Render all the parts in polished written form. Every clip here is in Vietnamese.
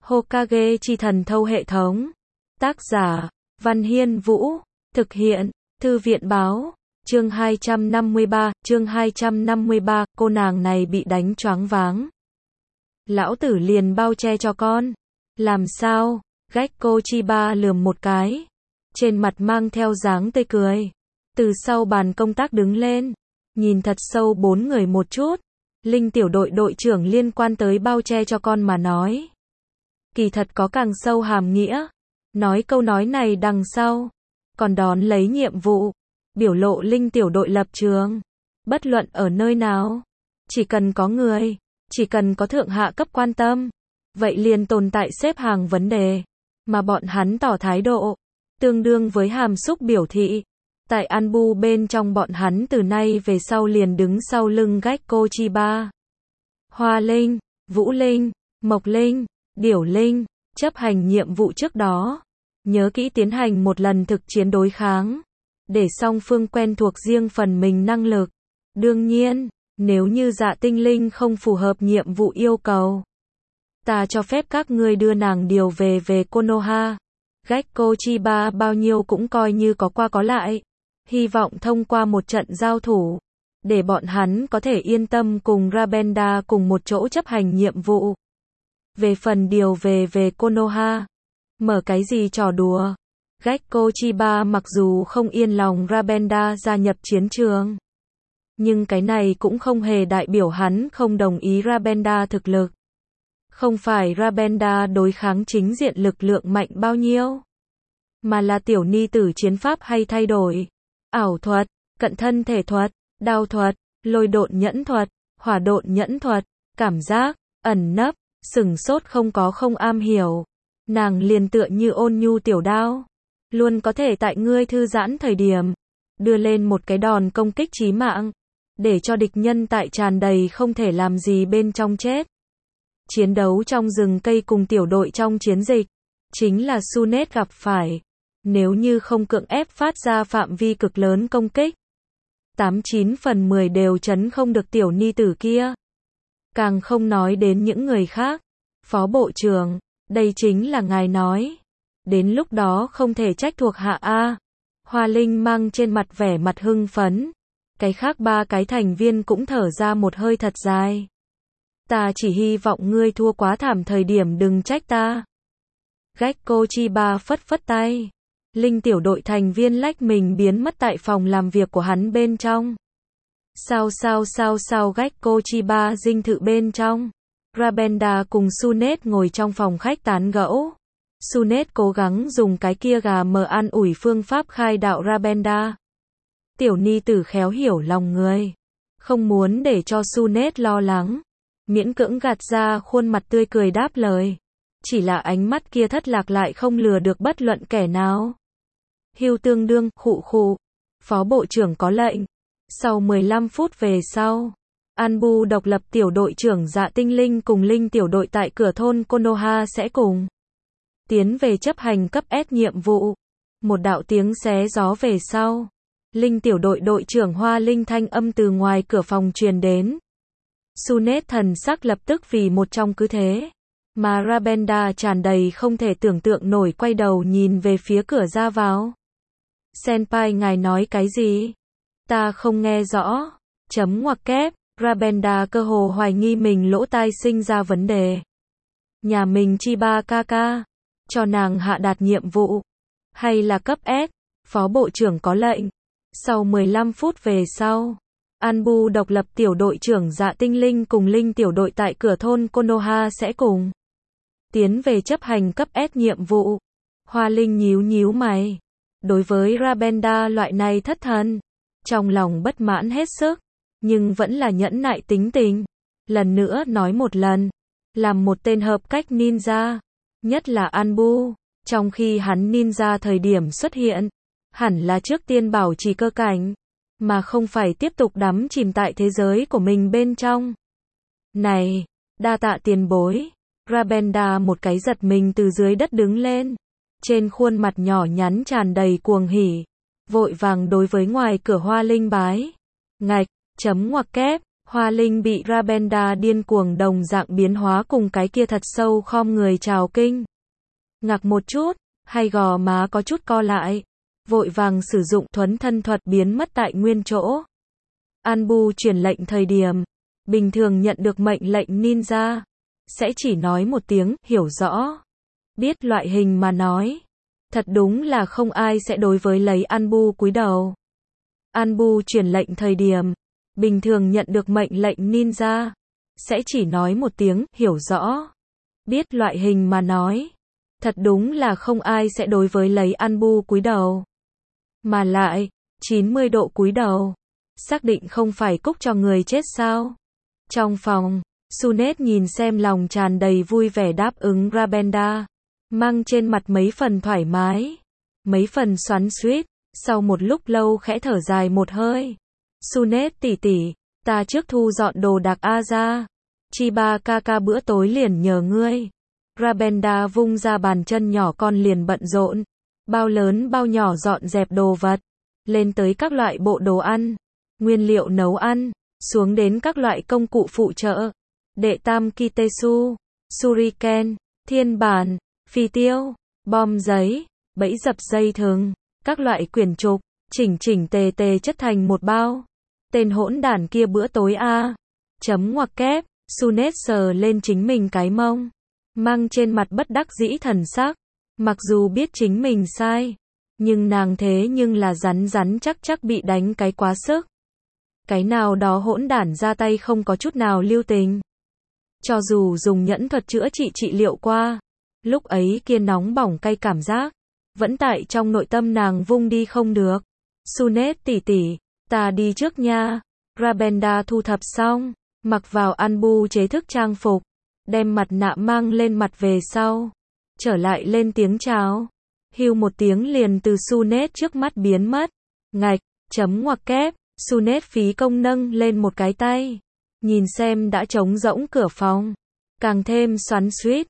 Hokage chi thần thâu hệ thống. Tác giả, Văn Hiên Vũ. Thực hiện, Thư viện báo. Chương 253, cô nàng này bị đánh choáng váng. Lão tử liền bao che cho con. Làm sao? Gekko Chiba lườm một cái. Trên mặt mang theo dáng tươi cười. Từ sau bàn công tác đứng lên. Nhìn thật sâu bốn người một chút. Linh tiểu đội đội trưởng liên quan tới bao che cho con mà nói. Kỳ thật có càng sâu hàm nghĩa. Nói câu nói này đằng sau. Còn đón lấy nhiệm vụ. Biểu lộ Linh tiểu đội lập trường. Bất luận ở nơi nào. Chỉ cần có người. Chỉ cần có thượng hạ cấp quan tâm. Vậy liền tồn tại xếp hàng vấn đề. Mà bọn hắn tỏ thái độ. Tương đương với hàm xúc biểu thị. Tại Anbu bên trong bọn hắn từ nay về sau liền đứng sau lưng Gekko Chiba. Hoa Linh, Vũ Linh, Mộc Linh, Điểu Linh, chấp hành nhiệm vụ trước đó. Nhớ kỹ tiến hành một lần thực chiến đối kháng. Để song phương quen thuộc riêng phần mình năng lực. Đương nhiên, nếu như Dạ Tinh Linh không phù hợp nhiệm vụ yêu cầu. Ta cho phép các ngươi đưa nàng điều về Konoha. Gekko Chiba bao nhiêu cũng coi như có qua có lại. Hy vọng thông qua một trận giao thủ. Để bọn hắn có thể yên tâm cùng Rabenda cùng một chỗ chấp hành nhiệm vụ. Về phần điều về Konoha. Mở cái gì trò đùa. Gekko Chiba mặc dù không yên lòng Rabenda gia nhập chiến trường. Nhưng cái này cũng không hề đại biểu hắn không đồng ý Rabenda thực lực. Không phải Rabenda đối kháng chính diện lực lượng mạnh bao nhiêu. Mà là tiểu ni tử chiến pháp hay thay đổi. Ảo thuật, cận thân thể thuật, đao thuật, lôi độn nhẫn thuật, hỏa độn nhẫn thuật, cảm giác, ẩn nấp, sửng sốt không am hiểu. Nàng liền tựa như ôn nhu tiểu đao. Luôn có thể tại ngươi thư giãn thời điểm. Đưa lên một cái đòn công kích chí mạng. Để cho địch nhân tại tràn đầy không thể làm gì bên trong chết. Chiến đấu trong rừng cây cùng tiểu đội trong chiến dịch. Chính là Sunet gặp phải. Nếu như không cưỡng ép phát ra phạm vi cực lớn công kích. 89 phần 10 đều chấn không được tiểu ni tử kia. Càng không nói đến những người khác. Phó Bộ trưởng, đây chính là ngài nói. Đến lúc đó không thể trách thuộc hạ A. Hoa Linh mang trên mặt vẻ mặt hưng phấn. Cái khác ba cái thành viên cũng thở ra một hơi thật dài. Ta chỉ hy vọng ngươi thua quá thảm thời điểm đừng trách ta. Gekko Chiba phất phất tay. Linh tiểu đội thành viên lách mình biến mất tại phòng làm việc của hắn bên trong. Sao Gekko Chiba dinh thự bên trong. Rabenda cùng Sunet ngồi trong phòng khách tán gẫu. Sunet cố gắng dùng cái kia gà mờ an ủi phương pháp khai đạo Rabenda. Tiểu ni tử khéo hiểu lòng người. Không muốn để cho Sunet lo lắng. Miễn cưỡng gạt ra khuôn mặt tươi cười đáp lời. Chỉ là ánh mắt kia thất lạc lại không lừa được bất luận kẻ nào. Hưu tương đương, khụ. Phó Bộ trưởng có lệnh. Sau 15 phút về sau. Anbu độc lập tiểu đội trưởng Dạ Tinh Linh cùng Linh tiểu đội tại cửa thôn Konoha sẽ cùng. Tiến về chấp hành cấp S nhiệm vụ. Một đạo tiếng xé gió về sau. Linh tiểu đội đội trưởng Hoa Linh thanh âm từ ngoài cửa phòng truyền đến. Sunet thần sắc lập tức vì một trong cứ thế. Mà Rabenda tràn đầy không thể tưởng tượng nổi quay đầu nhìn về phía cửa ra vào. Senpai ngài nói cái gì? Ta không nghe rõ. Chấm ngoặc kép. Rabenda cơ hồ hoài nghi mình lỗ tai sinh ra vấn đề. Nhà mình Chiba Kaka. Cho nàng hạ đạt nhiệm vụ. Hay là cấp S. Phó Bộ trưởng có lệnh. Sau 15 phút về sau. Anbu độc lập tiểu đội trưởng Dạ Tinh Linh cùng Linh tiểu đội tại cửa thôn Konoha sẽ cùng. Tiến về chấp hành cấp S nhiệm vụ. Hoa Linh nhíu mày. Đối với Rabenda loại này thất thần. Trong lòng bất mãn hết sức. Nhưng vẫn là nhẫn nại tính tình. Lần nữa nói một lần. Làm một tên hợp cách ninja. Nhất là Anbu. Trong khi hắn ninja thời điểm xuất hiện. Hẳn là trước tiên bảo trì cơ cảnh. Mà không phải tiếp tục đắm chìm tại thế giới của mình bên trong. Này, đa tạ tiền bối. Rabenda một cái giật mình từ dưới đất đứng lên. Trên khuôn mặt nhỏ nhắn tràn đầy cuồng hỉ. Vội vàng đối với ngoài cửa Hoa Linh bái. Ngạch, chấm ngoặc kép. Hoa Linh bị Rabenda điên cuồng đồng dạng biến hóa cùng cái kia thật sâu khom người chào kinh. Ngạc một chút, hay gò má có chút co lại. Vội vàng sử dụng thuấn thân thuật biến mất tại nguyên chỗ. Anbu truyền lệnh thời điểm. Bình thường nhận được mệnh lệnh ninja. Sẽ chỉ nói một tiếng, hiểu rõ. Biết loại hình mà nói. Thật đúng là không ai sẽ đối với lấy Anbu cúi đầu. Anbu truyền lệnh thời điểm. Bình thường nhận được mệnh lệnh ninja. Sẽ chỉ nói một tiếng, hiểu rõ. Biết loại hình mà nói. Thật đúng là không ai sẽ đối với lấy Anbu cúi đầu. Mà lại, 90 độ cúi đầu. Xác định không phải cúc cho người chết sao? Trong phòng, Sunet nhìn xem lòng tràn đầy vui vẻ đáp ứng Rabenda. Mang trên mặt mấy phần thoải mái. Mấy phần xoắn xuýt. Sau một lúc lâu khẽ thở dài một hơi. Sunet tỷ tỷ, ta trước thu dọn đồ đạc ra. Chiba ca bữa tối liền nhờ ngươi. Rabenda vung ra bàn chân nhỏ con liền bận rộn. Bao lớn bao nhỏ dọn dẹp đồ vật. Lên tới các loại bộ đồ ăn. Nguyên liệu nấu ăn. Xuống đến các loại công cụ phụ trợ. Đệ tam kitesu, shuriken, thiên bản, phi tiêu, bom giấy, bẫy dập dây thừng. Các loại quyển trục. Chỉnh tề chất thành một bao. Tên hỗn đản kia bữa tối chấm ngoặc kép. Sunet sờ lên chính mình cái mông. Mang trên mặt bất đắc dĩ thần sắc. Mặc dù biết chính mình sai. Nhưng nàng thế nhưng là rắn chắc bị đánh cái quá sức. Cái nào đó hỗn đản ra tay không có chút nào lưu tình. Cho dù dùng nhẫn thuật chữa trị liệu qua. Lúc ấy kia nóng bỏng cay cảm giác. Vẫn tại trong nội tâm nàng vung đi không được. Sunet tỷ tỷ, ta đi trước nha. Rabenda thu thập xong. Mặc vào Anbu chế thức trang phục. Đem mặt nạ mang lên mặt về sau. Trở lại lên tiếng chào. Hưu một tiếng liền từ Sunet trước mắt biến mất. Ngạch, chấm ngoặc kép. Sunet phí công nâng lên một cái tay. Nhìn xem đã trống rỗng cửa phòng. Càng thêm xoắn xuýt.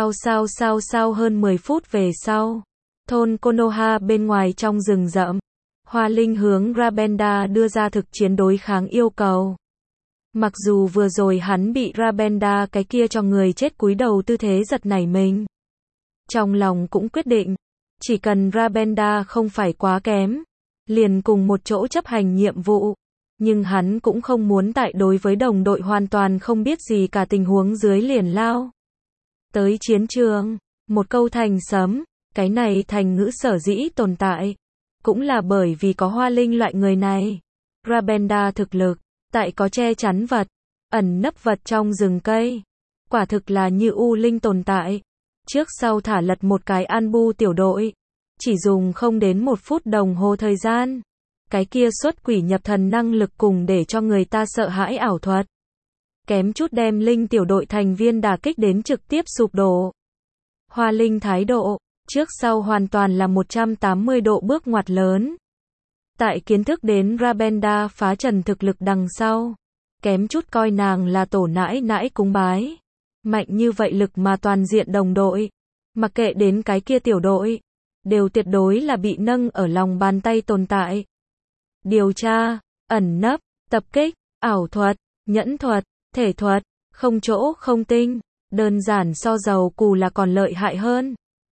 Sao hơn 10 phút về sau. Thôn Konoha bên ngoài trong rừng rậm. Hoa Linh hướng Rabenda đưa ra thực chiến đối kháng yêu cầu. Mặc dù vừa rồi hắn bị Rabenda cái kia cho người chết cúi đầu tư thế giật nảy mình. Trong lòng cũng quyết định. Chỉ cần Rabenda không phải quá kém. Liền cùng một chỗ chấp hành nhiệm vụ. Nhưng hắn cũng không muốn tại đối với đồng đội hoàn toàn không biết gì cả tình huống dưới liền lao. Tới chiến trường. Một câu thành sấm. Cái này thành ngữ sở dĩ tồn tại. Cũng là bởi vì có Hoa Linh loại người này. Rabenda thực lực. Tại có che chắn vật. Ẩn nấp vật trong rừng cây. Quả thực là như U Linh tồn tại. Trước sau thả lật một cái Anbu tiểu đội. Chỉ dùng không đến 1 phút đồng hồ thời gian. Cái kia xuất quỷ nhập thần năng lực cùng để cho người ta sợ hãi ảo thuật. Kém chút đem Linh tiểu đội thành viên đả kích đến trực tiếp sụp đổ. Hoa Linh thái độ. Trước sau hoàn toàn là 180 độ bước ngoặt lớn. Tại kiến thức đến Rabenda phá trần thực lực đằng sau. Kém chút coi nàng là tổ nãi cúng bái. Mạnh như vậy lực mà toàn diện đồng đội. Mặc kệ đến cái kia tiểu đội. Đều tuyệt đối là bị nâng ở lòng bàn tay tồn tại. Điều tra, ẩn nấp, tập kích, ảo thuật, nhẫn thuật, thể thuật, không chỗ không tinh. Đơn giản so giàu cù là còn lợi hại hơn.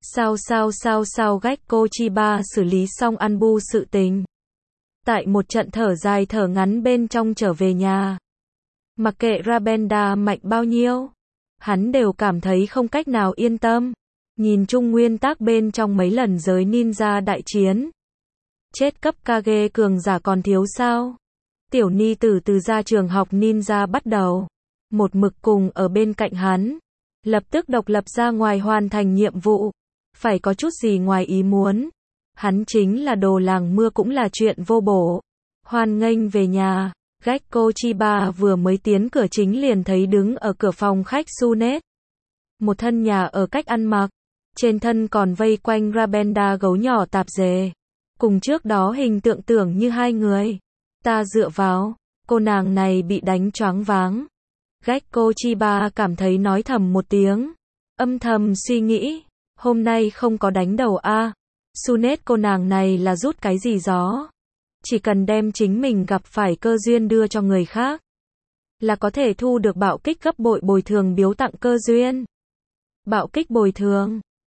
Sao Gecko Chiba xử lý xong Anbu sự tình. Tại một trận thở dài thở ngắn bên trong trở về nhà. Mặc kệ Rabenda mạnh bao nhiêu. Hắn đều cảm thấy không cách nào yên tâm. Nhìn chung nguyên tác bên trong mấy lần giới ninja đại chiến. Chết cấp Kage cường giả còn thiếu sao? Tiểu ni tử từ ra trường học ninja bắt đầu. Một mực cùng ở bên cạnh hắn. Lập tức độc lập ra ngoài hoàn thành nhiệm vụ. Phải có chút gì ngoài ý muốn. Hắn chính là đồ làng mưa cũng là chuyện vô bổ. Hoan nghênh về nhà. Gecko Chiba vừa mới tiến cửa chính liền thấy đứng ở cửa phòng khách Sunet. Một thân nhà ở cách ăn mặc. Trên thân còn vây quanh Rabenda gấu nhỏ tạp dề. Cùng trước đó hình tượng tưởng như hai người. Ta dựa vào. Cô nàng này bị đánh choáng váng. Gecko Chiba cảm thấy nói thầm một tiếng. Âm thầm suy nghĩ. Hôm nay không có đánh đầu Sunet cô nàng này là rút cái gì gió. Chỉ cần đem chính mình gặp phải cơ duyên đưa cho người khác. là có thể thu được bạo kích gấp bội bồi thường biếu tặng cơ duyên. Bạo kích bồi thường